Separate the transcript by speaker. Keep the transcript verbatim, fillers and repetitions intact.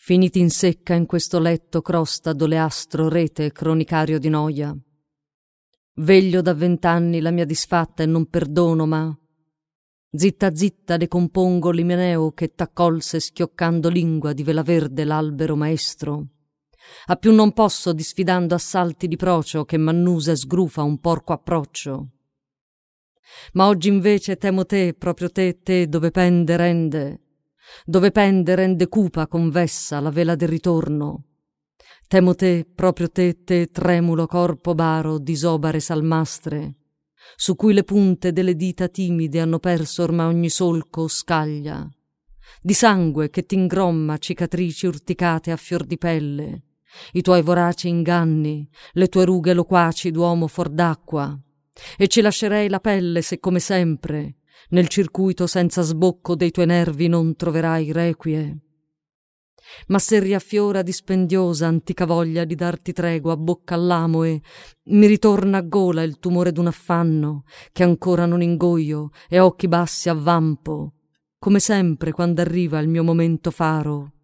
Speaker 1: finiti in secca in questo letto crosta d'oleastro rete cronicario di noia. Veglio da vent'anni la mia disfatta e non perdono, ma zitta zitta decompongo l'imeneo che t'accolse schioccando lingua di vela verde l'albero maestro. A più non posso disfidando assalti di procio che m'annusa e sgrufa un porco approccio. Ma oggi invece temo te, proprio te, te dove pende rende, dove pende rende cupa convessa la vela del ritorno. Temo te, proprio te, te tremulo corpo baro disobare salmastre, su cui le punte delle dita timide hanno perso ormai ogni solco o scaglia, di sangue che t'ingromma cicatrici urticate a fior di pelle, i tuoi voraci inganni, le tue rughe loquaci d'uomo fuor d'acqua, e ci lascerei la pelle se come sempre nel circuito senza sbocco dei tuoi nervi non troverai requie. Ma se riaffiora dispendiosa antica voglia di darti tregua a bocca all'amo e mi ritorna a gola il tumore d'un affanno che ancora non ingoio e occhi bassi avvampo, come sempre quando arriva il mio momento faro,